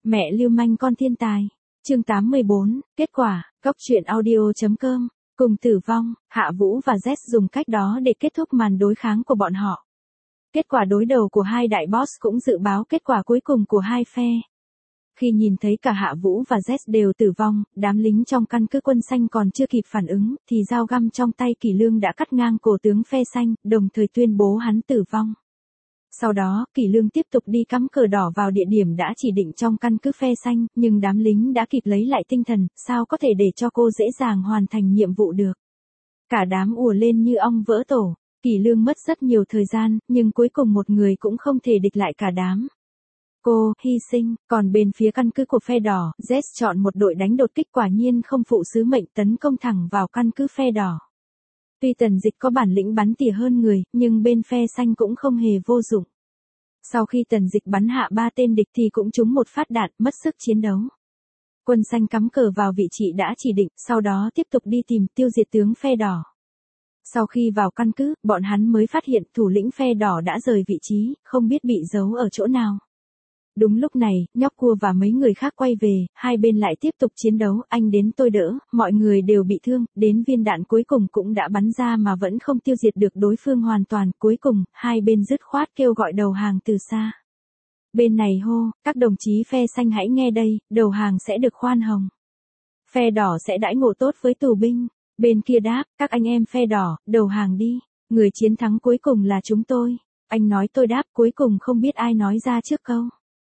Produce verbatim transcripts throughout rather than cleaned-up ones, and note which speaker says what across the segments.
Speaker 1: Mẹ lưu manh con thiên tài. Chương tám mươi bốn, kết quả, Cóc truyện audio.com. Cùng tử vong, Hạ Vũ và Z dùng cách đó để kết thúc màn đối kháng của bọn họ. Kết quả đối đầu của hai đại boss cũng dự báo kết quả cuối cùng của hai phe. Khi nhìn thấy cả Hạ Vũ và Z đều tử vong, đám lính trong căn cứ quân xanh còn chưa kịp phản ứng, thì dao găm trong tay Kỷ Lương đã cắt ngang cổ tướng phe xanh, đồng thời tuyên bố hắn tử vong. Sau đó, Kỷ Lương tiếp tục đi cắm cờ đỏ vào địa điểm đã chỉ định trong căn cứ phe xanh, nhưng đám lính đã kịp lấy lại tinh thần, sao có thể để cho cô dễ dàng hoàn thành nhiệm vụ được. Cả đám ùa lên như ong vỡ tổ, Kỷ Lương mất rất nhiều thời gian, nhưng cuối cùng một người cũng không thể địch lại cả đám. Cô, hy sinh, còn bên phía căn cứ của phe đỏ, Z chọn một đội đánh đột kích quả nhiên không phụ sứ mệnh tấn công thẳng vào căn cứ phe đỏ. Tuy Tần Dịch có bản lĩnh bắn tỉa hơn người, nhưng bên phe xanh cũng không hề vô dụng. Sau khi Tần Dịch bắn hạ ba tên địch thì cũng trúng một phát đạn, mất sức chiến đấu. Quân xanh cắm cờ vào vị trí đã chỉ định, sau đó tiếp tục đi tìm tiêu diệt tướng phe đỏ. Sau khi vào căn cứ, bọn hắn mới phát hiện thủ lĩnh phe đỏ đã rời vị trí, không biết bị giấu ở chỗ nào. Đúng lúc này, nhóc cua và mấy người khác quay về, hai bên lại tiếp tục chiến đấu, anh đến tôi đỡ, mọi người đều bị thương, đến viên đạn cuối cùng cũng đã bắn ra mà vẫn không tiêu diệt được đối phương hoàn toàn, cuối cùng, hai bên dứt khoát kêu gọi đầu hàng từ xa. Bên này hô, các đồng chí phe xanh hãy nghe đây, đầu hàng sẽ được khoan hồng. Phe đỏ sẽ đãi ngộ tốt với tù binh, bên kia đáp, các anh em phe đỏ, đầu hàng đi, người chiến thắng cuối cùng là chúng tôi. Anh nói tôi đáp, cuối cùng không biết ai nói ra trước câu.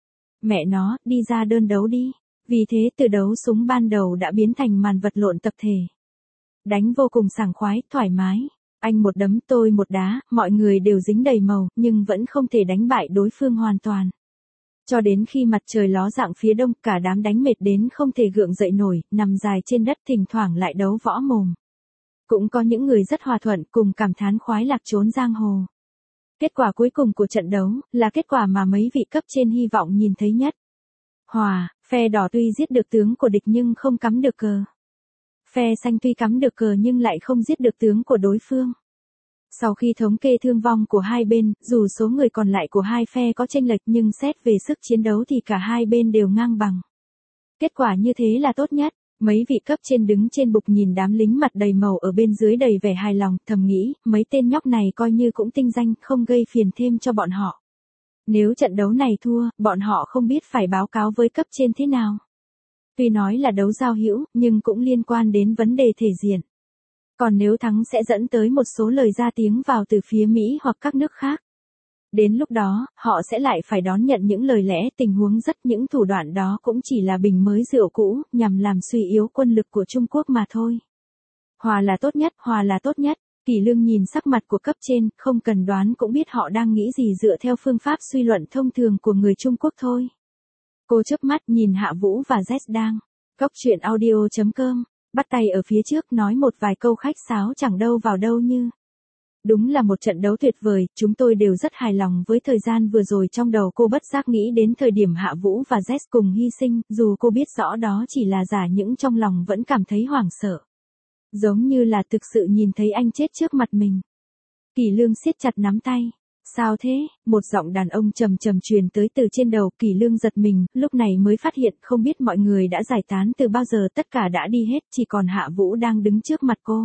Speaker 1: Mẹ nó, đi ra đơn đấu đi. Vì thế từ đấu súng ban đầu đã biến thành màn vật lộn tập thể. Đánh vô cùng sảng khoái, thoải mái. Anh một đấm tôi một đá, mọi người đều dính đầy màu, nhưng vẫn không thể đánh bại đối phương hoàn toàn. Cho đến khi mặt trời ló dạng phía đông, cả đám đánh mệt đến không thể gượng dậy nổi, nằm dài trên đất thỉnh thoảng lại đấu võ mồm. Cũng có những người rất hòa thuận cùng cảm thán khoái lạc trốn giang hồ. Kết quả cuối cùng của trận đấu, là kết quả mà mấy vị cấp trên hy vọng nhìn thấy nhất. Hòa, phe đỏ tuy giết được tướng của địch nhưng không cắm được cờ. Phe xanh tuy cắm được cờ nhưng lại không giết được tướng của đối phương. Sau khi thống kê thương vong của hai bên, dù số người còn lại của hai phe có chênh lệch nhưng xét về sức chiến đấu thì cả hai bên đều ngang bằng. Kết quả như thế là tốt nhất. Mấy vị cấp trên đứng trên bục nhìn đám lính mặt đầy màu ở bên dưới đầy vẻ hài lòng, thầm nghĩ, mấy tên nhóc này coi như cũng tinh danh, không gây phiền thêm cho bọn họ. Nếu trận đấu này thua, bọn họ không biết phải báo cáo với cấp trên thế nào. Tuy nói là đấu giao hữu, nhưng cũng liên quan đến vấn đề thể diện. Còn nếu thắng sẽ dẫn tới một số lời ra tiếng vào từ phía Mỹ hoặc các nước khác. Đến lúc đó, họ sẽ lại phải đón nhận những lời lẽ tình huống rất những thủ đoạn đó cũng chỉ là bình mới rượu cũ, nhằm làm suy yếu quân lực của Trung Quốc mà thôi. Hòa là tốt nhất, hòa là tốt nhất. Kỷ Lương nhìn sắc mặt của cấp trên, không cần đoán cũng biết họ đang nghĩ gì dựa theo phương pháp suy luận thông thường của người Trung Quốc thôi. Cô chớp mắt nhìn Hạ Vũ và Z đang. Cóc truyện audio.com, bắt tay ở phía trước nói một vài câu khách sáo chẳng đâu vào đâu như. Đúng là một trận đấu tuyệt vời, chúng tôi đều rất hài lòng với thời gian vừa rồi. Trong đầu cô bất giác nghĩ đến thời điểm Hạ Vũ và Z cùng hy sinh, dù cô biết rõ đó chỉ là giả nhưng trong lòng vẫn cảm thấy hoảng sợ. Giống như là thực sự nhìn thấy anh chết trước mặt mình. Kỷ Lương siết chặt nắm tay. Sao thế? Một giọng đàn ông trầm trầm truyền tới từ trên đầu. Kỷ Lương giật mình, lúc này mới phát hiện không biết mọi người đã giải tán từ bao giờ, tất cả đã đi hết, chỉ còn Hạ Vũ đang đứng trước mặt cô.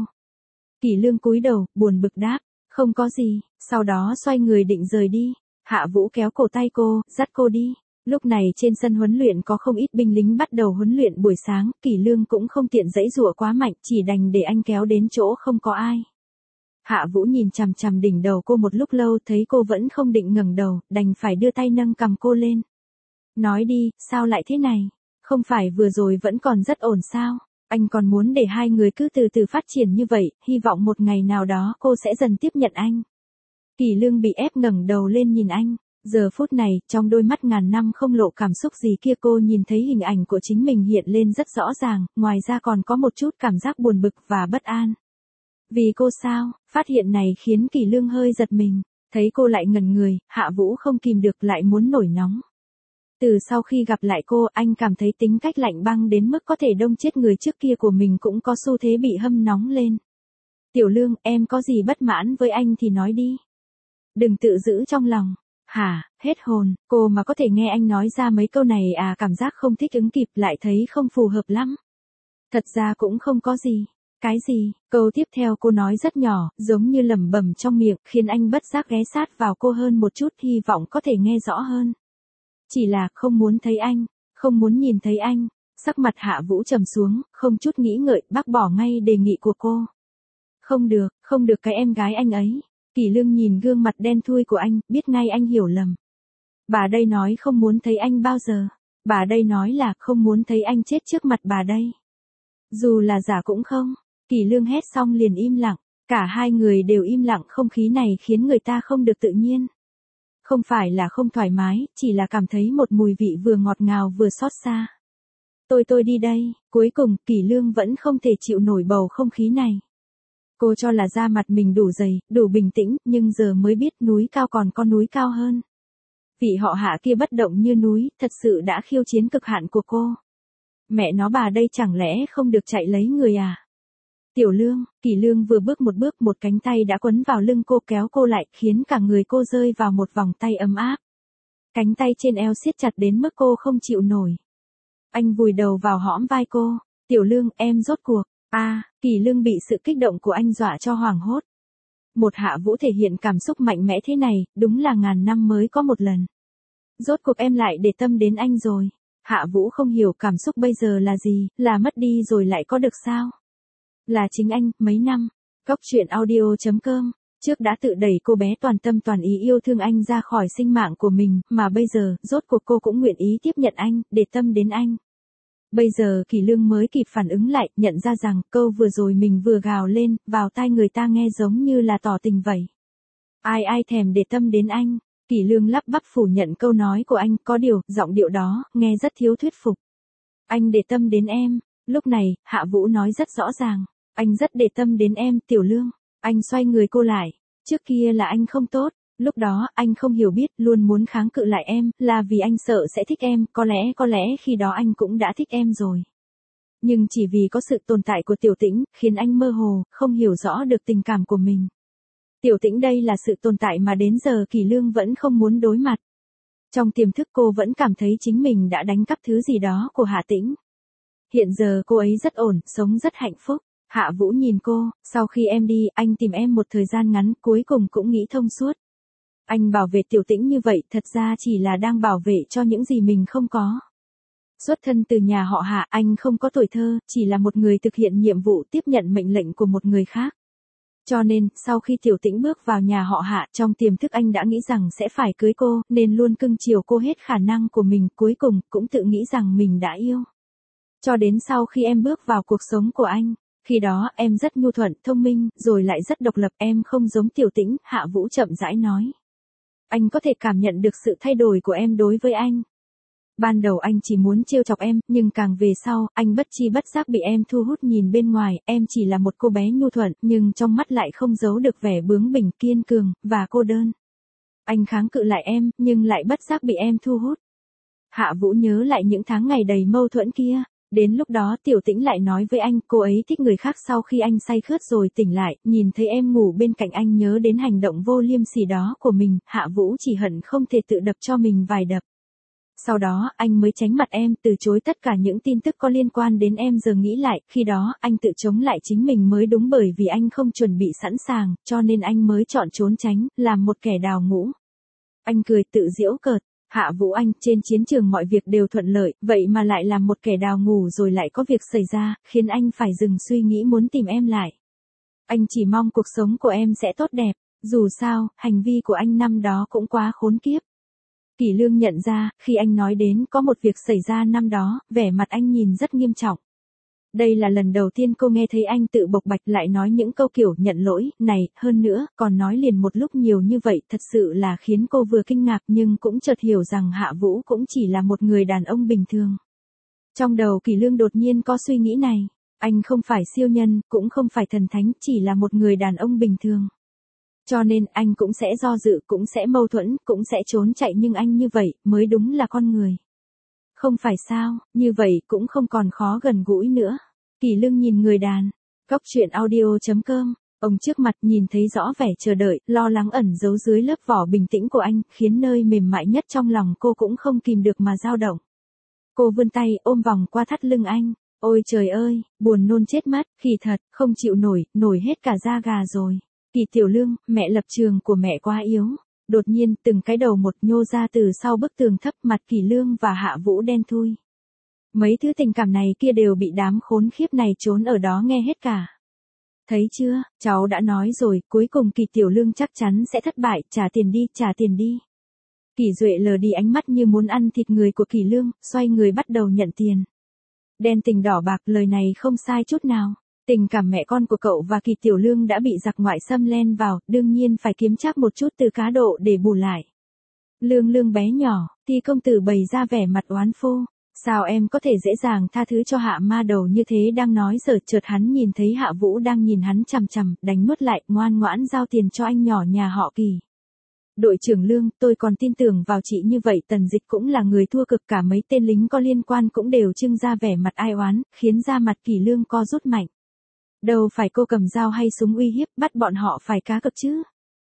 Speaker 1: Kỷ Lương cúi đầu, buồn bực đáp. Không có gì, sau đó xoay người định rời đi. Hạ Vũ kéo cổ tay cô, dắt cô đi. Lúc này trên sân huấn luyện có không ít binh lính bắt đầu huấn luyện buổi sáng, Kỷ Lương cũng không tiện giãy giụa quá mạnh, chỉ đành để anh kéo đến chỗ không có ai. Hạ Vũ nhìn chằm chằm đỉnh đầu cô một lúc lâu, thấy cô vẫn không định ngẩng đầu, đành phải đưa tay nâng cằm cô lên. Nói đi, sao lại thế này? Không phải vừa rồi vẫn còn rất ổn sao? Anh còn muốn để hai người cứ từ từ phát triển như vậy, hy vọng một ngày nào đó cô sẽ dần tiếp nhận anh. Kỷ Lương bị ép ngẩng đầu lên nhìn anh. Giờ phút này, trong đôi mắt ngàn năm không lộ cảm xúc gì kia cô nhìn thấy hình ảnh của chính mình hiện lên rất rõ ràng, ngoài ra còn có một chút cảm giác buồn bực và bất an. Vì cô sao? Phát hiện này khiến Kỷ Lương hơi giật mình. Thấy cô lại ngẩn người, Hạ Vũ không kìm được lại muốn nổi nóng. Từ sau khi gặp lại cô, anh cảm thấy tính cách lạnh băng đến mức có thể đông chết người trước kia của mình cũng có xu thế bị hâm nóng lên. Tiểu Lương, em có gì bất mãn với anh thì nói đi. Đừng tự giữ trong lòng. Hả, hết hồn, cô mà có thể nghe anh nói ra mấy câu này à, cảm giác không thích ứng kịp lại thấy không phù hợp lắm. Thật ra cũng không có gì. Cái gì? Câu tiếp theo cô nói rất nhỏ, giống như lẩm bẩm trong miệng, khiến anh bất giác ghé sát vào cô hơn một chút, hy vọng có thể nghe rõ hơn. Chỉ là không muốn thấy anh, không muốn nhìn thấy anh. Sắc mặt Hạ Vũ trầm xuống, không chút nghĩ ngợi, bác bỏ ngay đề nghị của cô. Không được, không được cái em gái anh ấy. Kỷ Lương nhìn gương mặt đen thui của anh, biết ngay anh hiểu lầm. Bà đây nói không muốn thấy anh bao giờ. Bà đây nói là không muốn thấy anh chết trước mặt bà đây. Dù là giả cũng không. Kỷ Lương hét xong liền im lặng. Cả hai người đều im lặng, không khí này khiến người ta không được tự nhiên. Không phải là không thoải mái, chỉ là cảm thấy một mùi vị vừa ngọt ngào vừa xót xa. Tôi tôi đi đây. Cuối cùng, Kỷ Lương vẫn không thể chịu nổi bầu không khí này. Cô cho là da mặt mình đủ dày, đủ bình tĩnh, nhưng giờ mới biết núi cao còn có núi cao hơn. Vị họ Hạ kia bất động như núi, thật sự đã khiêu chiến cực hạn của cô. Mẹ nó, bà đây chẳng lẽ không được chạy lấy người à? Tiểu Lương, Kỷ Lương vừa bước một bước, một cánh tay đã quấn vào lưng cô, kéo cô lại, khiến cả người cô rơi vào một vòng tay ấm áp. Cánh tay trên eo siết chặt đến mức cô không chịu nổi. Anh vùi đầu vào hõm vai cô. Tiểu Lương, em rốt cuộc. A, à, Kỷ Lương bị sự kích động của anh dọa cho hoảng hốt. Một Hạ Vũ thể hiện cảm xúc mạnh mẽ thế này, đúng là ngàn năm mới có một lần. Rốt cuộc em lại để tâm đến anh rồi. Hạ Vũ không hiểu cảm xúc bây giờ là gì, là mất đi rồi lại có được sao? Là chính anh, mấy năm. Góc truyện audio chấm com, trước đã tự đẩy cô bé toàn tâm toàn ý yêu thương anh ra khỏi sinh mạng của mình, mà bây giờ, rốt cuộc cô cũng nguyện ý tiếp nhận anh, để tâm đến anh. Bây giờ Kỷ Lương mới kịp phản ứng lại, nhận ra rằng, câu vừa rồi mình vừa gào lên, vào tai người ta nghe giống như là tỏ tình vậy. Ai ai thèm để tâm đến anh. Kỷ Lương lắp bắp phủ nhận câu nói của anh, có điều, giọng điệu đó, nghe rất thiếu thuyết phục. Anh để tâm đến em. Lúc này, Hạ Vũ nói rất rõ ràng. Anh rất để tâm đến em, Tiểu Lương. Anh xoay người cô lại. Trước kia là anh không tốt. Lúc đó, anh không hiểu biết, luôn muốn kháng cự lại em, là vì anh sợ sẽ thích em, có lẽ, có lẽ khi đó anh cũng đã thích em rồi. Nhưng chỉ vì có sự tồn tại của Tiểu Tĩnh, khiến anh mơ hồ, không hiểu rõ được tình cảm của mình. Tiểu Tĩnh đây là sự tồn tại mà đến giờ Kỷ Lương vẫn không muốn đối mặt. Trong tiềm thức cô vẫn cảm thấy chính mình đã đánh cắp thứ gì đó của Hạ Tĩnh. Hiện giờ cô ấy rất ổn, sống rất hạnh phúc. Hạ Vũ nhìn cô, sau khi em đi, anh tìm em một thời gian ngắn, cuối cùng cũng nghĩ thông suốt. Anh bảo vệ Tiểu Tĩnh như vậy, thật ra chỉ là đang bảo vệ cho những gì mình không có. Xuất thân từ nhà họ Hạ, anh không có tuổi thơ, chỉ là một người thực hiện nhiệm vụ tiếp nhận mệnh lệnh của một người khác. Cho nên, sau khi Tiểu Tĩnh bước vào nhà họ Hạ, trong tiềm thức anh đã nghĩ rằng sẽ phải cưới cô, nên luôn cưng chiều cô hết khả năng của mình, cuối cùng, cũng tự nghĩ rằng mình đã yêu. Cho đến sau khi em bước vào cuộc sống của anh, khi đó, em rất nhu thuận, thông minh, rồi lại rất độc lập, em không giống Tiểu Tĩnh, Hạ Vũ chậm rãi nói. Anh có thể cảm nhận được sự thay đổi của em đối với anh. Ban đầu anh chỉ muốn trêu chọc em, nhưng càng về sau, anh bất chi bất giác bị em thu hút. Nhìn bên ngoài, em chỉ là một cô bé nhu thuận, nhưng trong mắt lại không giấu được vẻ bướng bỉnh, kiên cường, và cô đơn. Anh kháng cự lại em, nhưng lại bất giác bị em thu hút. Hạ Vũ nhớ lại những tháng ngày đầy mâu thuẫn kia. Đến lúc đó Tiểu Tĩnh lại nói với anh, cô ấy thích người khác. Sau khi anh say khướt rồi tỉnh lại, nhìn thấy em ngủ bên cạnh anh, nhớ đến hành động vô liêm sỉ đó của mình, Hạ Vũ chỉ hận không thể tự đập cho mình vài đập. Sau đó, anh mới tránh mặt em, từ chối tất cả những tin tức có liên quan đến em. Giờ nghĩ lại, khi đó, anh tự chống lại chính mình mới đúng, bởi vì anh không chuẩn bị sẵn sàng, cho nên anh mới chọn trốn tránh, làm một kẻ đào ngũ. Anh cười tự giễu cợt. Hạ Vũ anh, trên chiến trường mọi việc đều thuận lợi, vậy mà lại làm một kẻ đào ngủ rồi lại có việc xảy ra, khiến anh phải dừng suy nghĩ muốn tìm em lại. Anh chỉ mong cuộc sống của em sẽ tốt đẹp, dù sao, hành vi của anh năm đó cũng quá khốn kiếp. Kỷ Lương nhận ra, khi anh nói đến có một việc xảy ra năm đó, vẻ mặt anh nhìn rất nghiêm trọng. Đây là lần đầu tiên cô nghe thấy anh tự bộc bạch, lại nói những câu kiểu nhận lỗi này, hơn nữa, còn nói liền một lúc nhiều như vậy, thật sự là khiến cô vừa kinh ngạc nhưng cũng chợt hiểu rằng Hạ Vũ cũng chỉ là một người đàn ông bình thường. Trong đầu Kỷ Lương đột nhiên có suy nghĩ này, anh không phải siêu nhân, cũng không phải thần thánh, chỉ là một người đàn ông bình thường. Cho nên anh cũng sẽ do dự, cũng sẽ mâu thuẫn, cũng sẽ trốn chạy, nhưng anh như vậy mới đúng là con người. Không phải sao, như vậy cũng không còn khó gần gũi nữa. Kỷ Lương nhìn người đàn. Góc truyện audio chấm com Ông trước mặt nhìn thấy rõ vẻ chờ đợi, lo lắng ẩn giấu dưới lớp vỏ bình tĩnh của anh, khiến nơi mềm mại nhất trong lòng cô cũng không kìm được mà dao động. Cô vươn tay ôm vòng qua thắt lưng anh. Ôi trời ơi, buồn nôn chết mất, khỉ thật, không chịu nổi, nổi hết cả da gà rồi. Kỳ Tiểu Lương, mẹ lập trường của mẹ quá yếu. Đột nhiên, từng cái đầu một nhô ra từ sau bức tường thấp, mặt Kỳ Lương và Hạ Vũ đen thui. Mấy thứ tình cảm này kia đều bị đám khốn khiếp này trốn ở đó nghe hết cả. Thấy chưa, cháu đã nói rồi, cuối cùng Kỳ Tiểu Lương chắc chắn sẽ thất bại, trả tiền đi, trả tiền đi. Kỳ Duệ lờ đi ánh mắt như muốn ăn thịt người của Kỳ Lương, xoay người bắt đầu nhận tiền. Đen tình đỏ bạc, lời này không sai chút nào. Tình cảm mẹ con của cậu và Kỳ Tiểu Lương đã bị giặc ngoại xâm len vào, đương nhiên phải kiếm chắc một chút từ cá độ để bù lại. Lương Lương bé nhỏ, thì công tử bày ra vẻ mặt oán phô. Sao em có thể dễ dàng tha thứ cho Hạ ma đầu như thế, đang nói giờ chợt hắn nhìn thấy Hạ Vũ đang nhìn hắn chằm chằm, đánh nuốt lại, ngoan ngoãn giao tiền cho anh nhỏ nhà họ Kỳ. Đội trưởng Lương, tôi còn tin tưởng vào chị như vậy. Tần Dịch cũng là người thua cực, cả mấy tên lính có liên quan cũng đều trưng ra vẻ mặt ai oán, khiến da mặt Kỳ Lương co rút mạnh. Đâu phải cô cầm dao hay súng uy hiếp, bắt bọn họ phải cá cược chứ.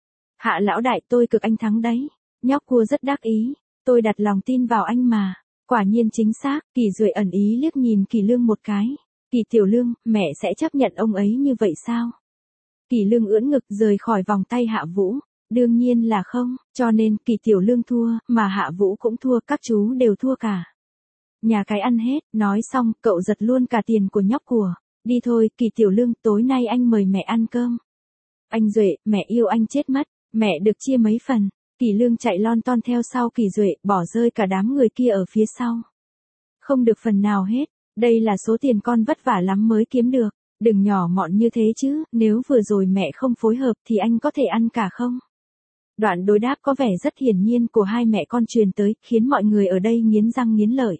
Speaker 1: Hạ lão đại, tôi cực anh thắng đấy. Nhóc cua rất đắc ý, tôi đặt lòng tin vào anh mà. Quả nhiên chính xác. Kỳ Duệ ẩn ý liếc nhìn Kỳ Lương một cái. Kỳ Tiểu Lương, mẹ sẽ chấp nhận ông ấy như vậy sao? Kỳ Lương ưỡn ngực rời khỏi vòng tay Hạ Vũ. Đương nhiên là không, cho nên Kỳ Tiểu Lương thua, mà Hạ Vũ cũng thua, các chú đều thua cả. Nhà cái ăn hết, nói xong, cậu giật luôn cả tiền của nhóc của. Đi thôi, Kỳ Tiểu Lương, tối nay anh mời mẹ ăn cơm. Anh Duệ, mẹ yêu anh chết mất, mẹ được chia mấy phần. Kỳ Lương chạy lon ton theo sau Kỳ Duệ, bỏ rơi cả đám người kia ở phía sau. Không được phần nào hết, đây là số tiền con vất vả lắm mới kiếm được. Đừng nhỏ mọn như thế chứ, nếu vừa rồi mẹ không phối hợp thì anh có thể ăn cả không? Đoạn đối đáp có vẻ rất hiển nhiên của hai mẹ con truyền tới, khiến mọi người ở đây nghiến răng nghiến lợi.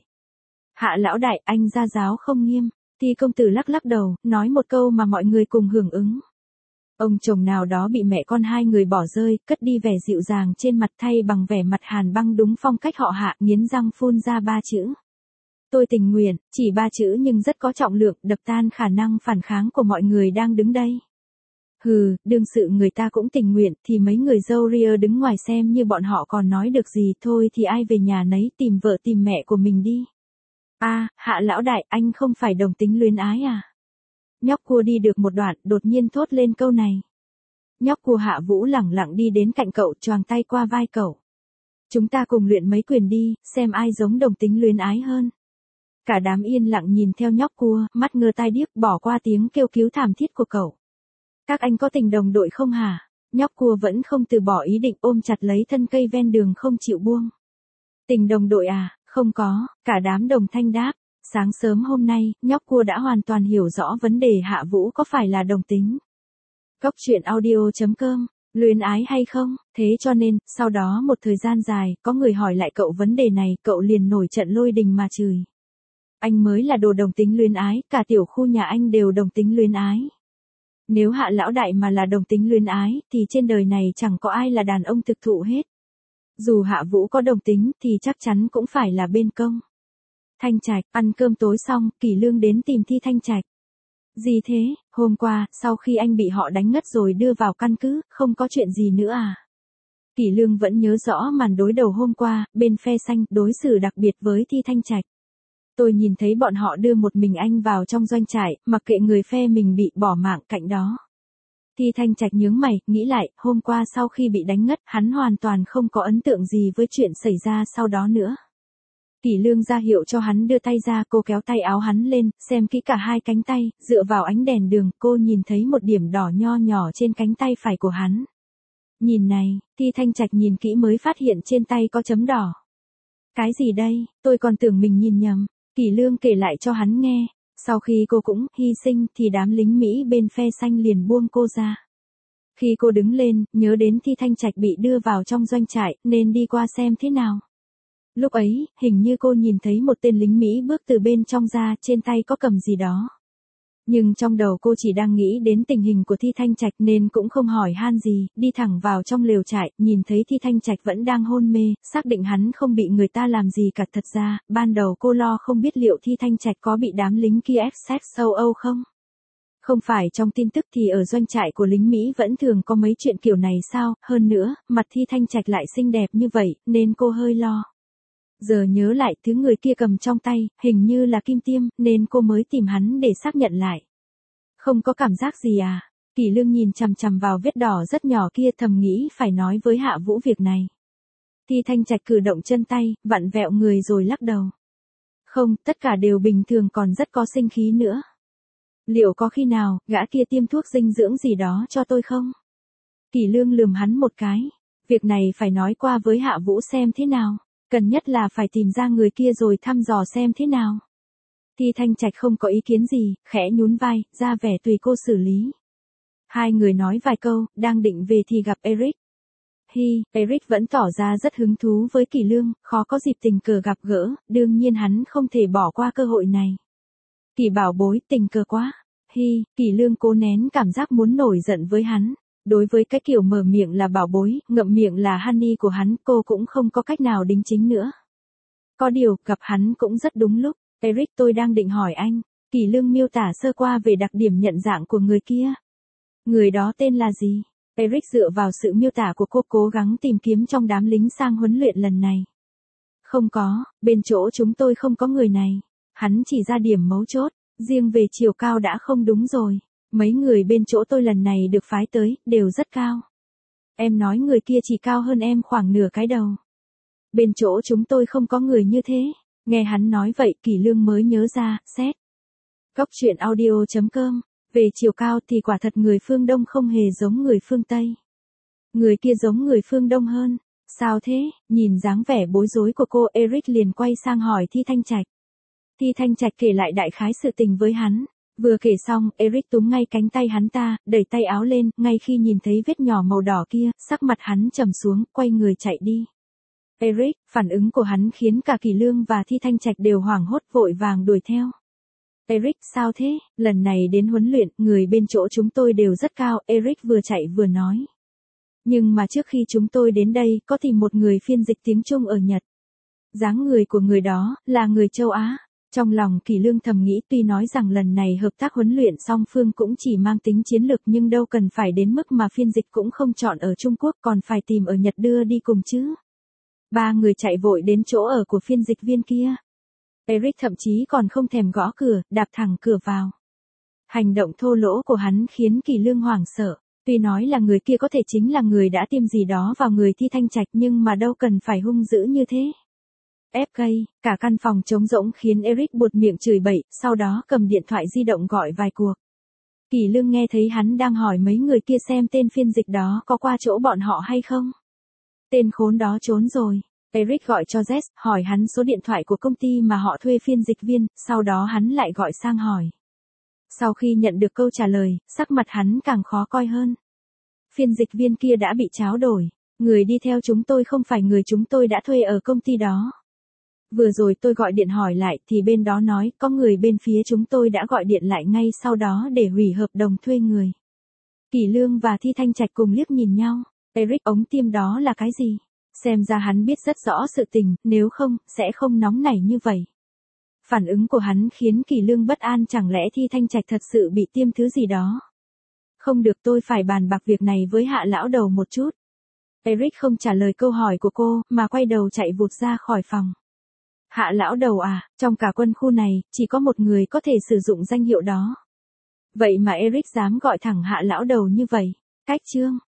Speaker 1: Hạ lão đại, anh gia giáo không nghiêm. Thì công tử lắc lắc đầu, nói một câu mà mọi người cùng hưởng ứng. Ông chồng nào đó bị mẹ con hai người bỏ rơi, cất đi vẻ dịu dàng trên mặt thay bằng vẻ mặt hàn băng đúng phong cách họ Hạ, nghiến răng phun ra ba chữ. Tôi tình nguyện, chỉ ba chữ nhưng rất có trọng lượng, đập tan khả năng phản kháng của mọi người đang đứng đây. Hừ, đương sự người ta cũng tình nguyện, thì mấy người dâu ria đứng ngoài xem như bọn họ còn nói được gì, thôi thì ai về nhà nấy tìm vợ tìm mẹ của mình đi. A, à, Hạ lão đại, anh không phải đồng tính luyến ái à? Nhóc cua đi được một đoạn, đột nhiên thốt lên câu này. Nhóc cua Hạ Vũ lẳng lặng đi đến cạnh cậu, choàng tay qua vai cậu. Chúng ta cùng luyện mấy quyền đi, xem ai giống đồng tính luyến ái hơn. Cả đám yên lặng nhìn theo nhóc cua, mắt ngơ tai điếc, bỏ qua tiếng kêu cứu thảm thiết của cậu. Các anh có tình đồng đội không hả? Nhóc cua vẫn không từ bỏ ý định, ôm chặt lấy thân cây ven đường không chịu buông. Tình đồng đội à? Không có, cả đám đồng thanh đáp. Sáng sớm hôm nay, nhóc cua đã hoàn toàn hiểu rõ vấn đề Hạ Vũ có phải là đồng tính. Cốc truyện audio chấm com, luyến ái hay không? Thế cho nên, sau đó một thời gian dài, có người hỏi lại cậu vấn đề này, cậu liền nổi trận lôi đình mà chửi. Anh mới là đồ đồng tính luyến ái, cả tiểu khu nhà anh đều đồng tính luyến ái. Nếu Hạ lão đại mà là đồng tính luyến ái, thì trên đời này chẳng có ai là đàn ông thực thụ hết. Dù Hạ Vũ có đồng tính, thì chắc chắn cũng phải là bên công. Thanh Trạch, ăn cơm tối xong, Kỳ Lương đến tìm Thi Thanh Trạch. Gì thế, hôm qua, sau khi anh bị họ đánh ngất rồi đưa vào căn cứ, không có chuyện gì nữa à? Kỳ Lương vẫn nhớ rõ màn đối đầu hôm qua, bên phe xanh, đối xử đặc biệt với Thi Thanh Trạch. Tôi nhìn thấy bọn họ đưa một mình anh vào trong doanh trại, mặc kệ người phe mình bị bỏ mạng cạnh đó. Thi Thanh Trạch nhướng mày, nghĩ lại, hôm qua sau khi bị đánh ngất, hắn hoàn toàn không có ấn tượng gì với chuyện xảy ra sau đó nữa. Kỳ Lương ra hiệu cho hắn đưa tay ra, cô kéo tay áo hắn lên, xem kỹ cả hai cánh tay, dựa vào ánh đèn đường, cô nhìn thấy một điểm đỏ nho nhỏ trên cánh tay phải của hắn. Nhìn này, Thi Thanh Trạch nhìn kỹ mới phát hiện trên tay có chấm đỏ. Cái gì đây, tôi còn tưởng mình nhìn nhầm. Kỳ Lương kể lại cho hắn nghe, sau khi cô cũng hy sinh thì đám lính Mỹ bên phe xanh liền buông cô ra. Khi cô đứng lên, nhớ đến Thi Thanh Trạch bị đưa vào trong doanh trại, nên đi qua xem thế nào. Lúc ấy, hình như cô nhìn thấy một tên lính Mỹ bước từ bên trong ra, trên tay có cầm gì đó. Nhưng trong đầu cô chỉ đang nghĩ đến tình hình của Thi Thanh Trạch nên cũng không hỏi han gì, đi thẳng vào trong lều trại, nhìn thấy Thi Thanh Trạch vẫn đang hôn mê, xác định hắn không bị người ta làm gì cả. Thật ra, ban đầu cô lo không biết liệu Thi Thanh Trạch có bị đám lính kia ép sát sâu Âu không. Không phải trong tin tức thì ở doanh trại của lính Mỹ vẫn thường có mấy chuyện kiểu này sao, hơn nữa, mặt Thi Thanh Trạch lại xinh đẹp như vậy, nên cô hơi lo. Giờ nhớ lại thứ người kia cầm trong tay, hình như là kim tiêm, nên cô mới tìm hắn để xác nhận lại. Không có cảm giác gì à? Kỷ Lương nhìn chằm chằm vào vết đỏ rất nhỏ kia, thầm nghĩ phải nói với Hạ Vũ việc này. Thi Thanh Trạch cử động chân tay, vặn vẹo người rồi lắc đầu. Không, tất cả đều bình thường, còn rất có sinh khí nữa. Liệu có khi nào, gã kia tiêm thuốc dinh dưỡng gì đó cho tôi không? Kỷ Lương lườm hắn một cái. Việc này phải nói qua với Hạ Vũ xem thế nào. Cần nhất là phải tìm ra người kia rồi thăm dò xem thế nào. Thi Thanh Trạch không có ý kiến gì, khẽ nhún vai, ra vẻ tùy cô xử lý. Hai người nói vài câu, đang định về thì gặp Eric. Hi, Eric vẫn tỏ ra rất hứng thú với Kỷ Lương, khó có dịp tình cờ gặp gỡ, đương nhiên hắn không thể bỏ qua cơ hội này. Kỷ bảo bối, tình cờ quá. Hi, Kỷ Lương cố nén cảm giác muốn nổi giận với hắn. Đối với cái kiểu mở miệng là bảo bối, ngậm miệng là honey của hắn, cô cũng không có cách nào đính chính nữa. Có điều, gặp hắn cũng rất đúng lúc. Eric, tôi đang định hỏi anh. Kỷ Lương miêu tả sơ qua về đặc điểm nhận dạng của người kia. Người đó tên là gì? Eric dựa vào sự miêu tả của cô cố gắng tìm kiếm trong đám lính sang huấn luyện lần này. Không có, bên chỗ chúng tôi không có người này. Hắn chỉ ra điểm mấu chốt, riêng về chiều cao đã không đúng rồi. Mấy người bên chỗ tôi lần này được phái tới, đều rất cao. Em nói người kia chỉ cao hơn em khoảng nửa cái đầu. Bên chỗ chúng tôi không có người như thế. Nghe hắn nói vậy, Kỷ Lương mới nhớ ra, xét. Góc truyện audio chấm com. Về chiều cao thì quả thật người phương Đông không hề giống người phương Tây. Người kia giống người phương Đông hơn. Sao thế? Nhìn dáng vẻ bối rối của cô, Eric liền quay sang hỏi Thi Thanh Trạch. Thi Thanh Trạch kể lại đại khái sự tình với hắn. Vừa kể xong, Eric túm ngay cánh tay hắn ta, đẩy tay áo lên, ngay khi nhìn thấy vết nhỏ màu đỏ kia, sắc mặt hắn trầm xuống, quay người chạy đi. Eric, phản ứng của hắn khiến cả Kỷ Lương và Thi Thanh Trạch đều hoảng hốt vội vàng đuổi theo. Eric, sao thế? Lần này đến huấn luyện, người bên chỗ chúng tôi đều rất cao, Eric vừa chạy vừa nói. Nhưng mà trước khi chúng tôi đến đây, có tìm một người phiên dịch tiếng Trung ở Nhật. Dáng người của người đó, là người châu Á. Trong lòng Kỷ Lương thầm nghĩ, tuy nói rằng lần này hợp tác huấn luyện song phương cũng chỉ mang tính chiến lược, nhưng đâu cần phải đến mức mà phiên dịch cũng không chọn ở Trung Quốc, còn phải tìm ở Nhật đưa đi cùng chứ. Ba người chạy vội đến chỗ ở của phiên dịch viên kia. Eric thậm chí còn không thèm gõ cửa, đạp thẳng cửa vào. Hành động thô lỗ của hắn khiến Kỷ Lương hoảng sợ. Tuy nói là người kia có thể chính là người đã tiêm gì đó vào người Thi Thanh Trạch, nhưng mà đâu cần phải hung dữ như thế. ép ca, cả căn phòng trống rỗng khiến Eric buột miệng chửi bậy, sau đó cầm điện thoại di động gọi vài cuộc. Kỷ Lương nghe thấy hắn đang hỏi mấy người kia xem tên phiên dịch đó có qua chỗ bọn họ hay không. Tên khốn đó trốn rồi. Eric gọi cho Jess, hỏi hắn số điện thoại của công ty mà họ thuê phiên dịch viên, sau đó hắn lại gọi sang hỏi. Sau khi nhận được câu trả lời, sắc mặt hắn càng khó coi hơn. Phiên dịch viên kia đã bị tráo đổi. Người đi theo chúng tôi không phải người chúng tôi đã thuê ở công ty đó. Vừa rồi tôi gọi điện hỏi lại thì bên đó nói có người bên phía chúng tôi đã gọi điện lại ngay sau đó để hủy hợp đồng thuê người. Kỷ Lương và Thi Thanh Trạch cùng liếc nhìn nhau. Eric, ống tiêm đó là cái gì? Xem ra hắn biết rất rõ sự tình, nếu không, sẽ không nóng nảy như vậy. Phản ứng của hắn khiến Kỷ Lương bất an, chẳng lẽ Thi Thanh Trạch thật sự bị tiêm thứ gì đó? Không được, tôi phải bàn bạc việc này với Hạ lão đầu một chút. Eric không trả lời câu hỏi của cô, mà quay đầu chạy vụt ra khỏi phòng. Hạ lão đầu à, trong cả quân khu này, chỉ có một người có thể sử dụng danh hiệu đó. Vậy mà Eric dám gọi thẳng Hạ lão đầu như vậy. Cách chương.